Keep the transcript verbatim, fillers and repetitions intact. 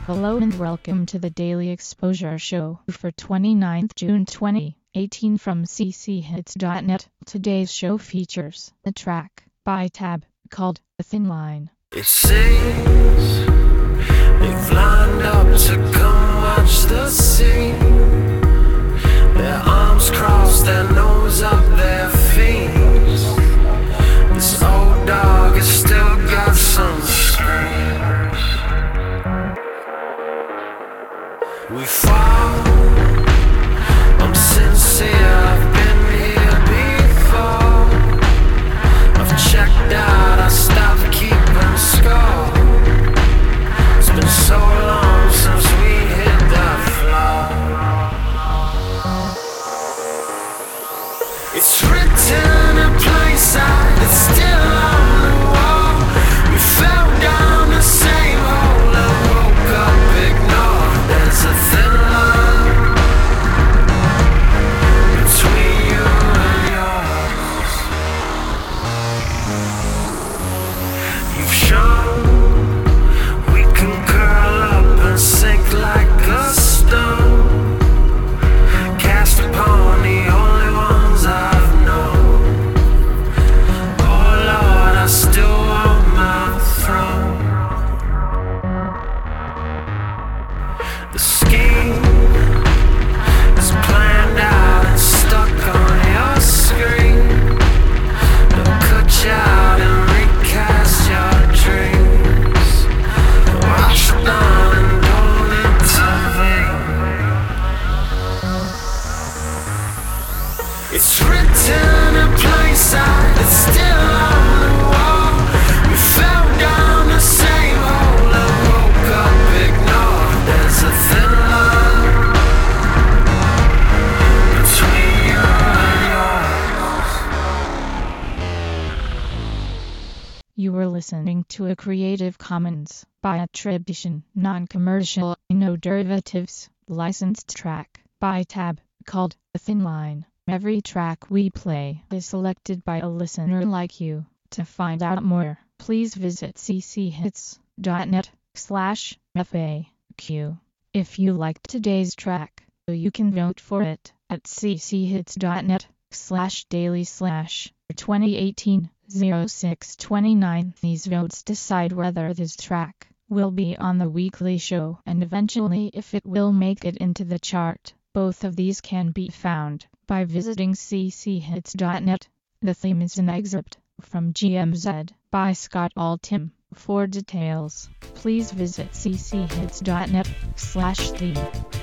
Hello and welcome to the Daily Exposure Show for twenty-ninth June twenty eighteen from c c hits dot net. Today's show features a track by Tab called A Thin Line. It seems they've lined up to come watch the scene. Their arms crossed, their nose up their fiends. This old dog has still got some screams. We fall, I'm sincere, I've been here before. I've checked out, I stopped keeping score. It's been so long since we hit that floor. It's written a place out, it's still on the wall. We fell down the same hole and woke up ignored. There's a thin line between you and yours. You've shown we can curl up and sink like a stone, cast upon the only ones I've known. Oh Lord, I still want my throne. The scheme is planned out and stuck on your screen. They'll cut you out and recast your dreams. Wash it down and don't intervene. It's written a place out, it's still on the wall. We fell down the same hole and woke up ignored. There's a thin line between you and yours. You were listening to a Creative Commons by attribution, non-commercial, no derivatives, licensed track by Tab called A Thin Line. Every track we play is selected by a listener like you. To find out more, please visit c c hits dot net slash F A Q. If you liked today's track, you can vote for it at c c hits dot net slash daily slash twenty eighteen oh six twenty-nine. These votes decide whether this track will be on the weekly show and eventually if it will make it into the chart. Both of these can be found by visiting c c hits dot net. The theme is an excerpt from G M Z by Scott Altham. For details, please visit c c hits dot net slash theme.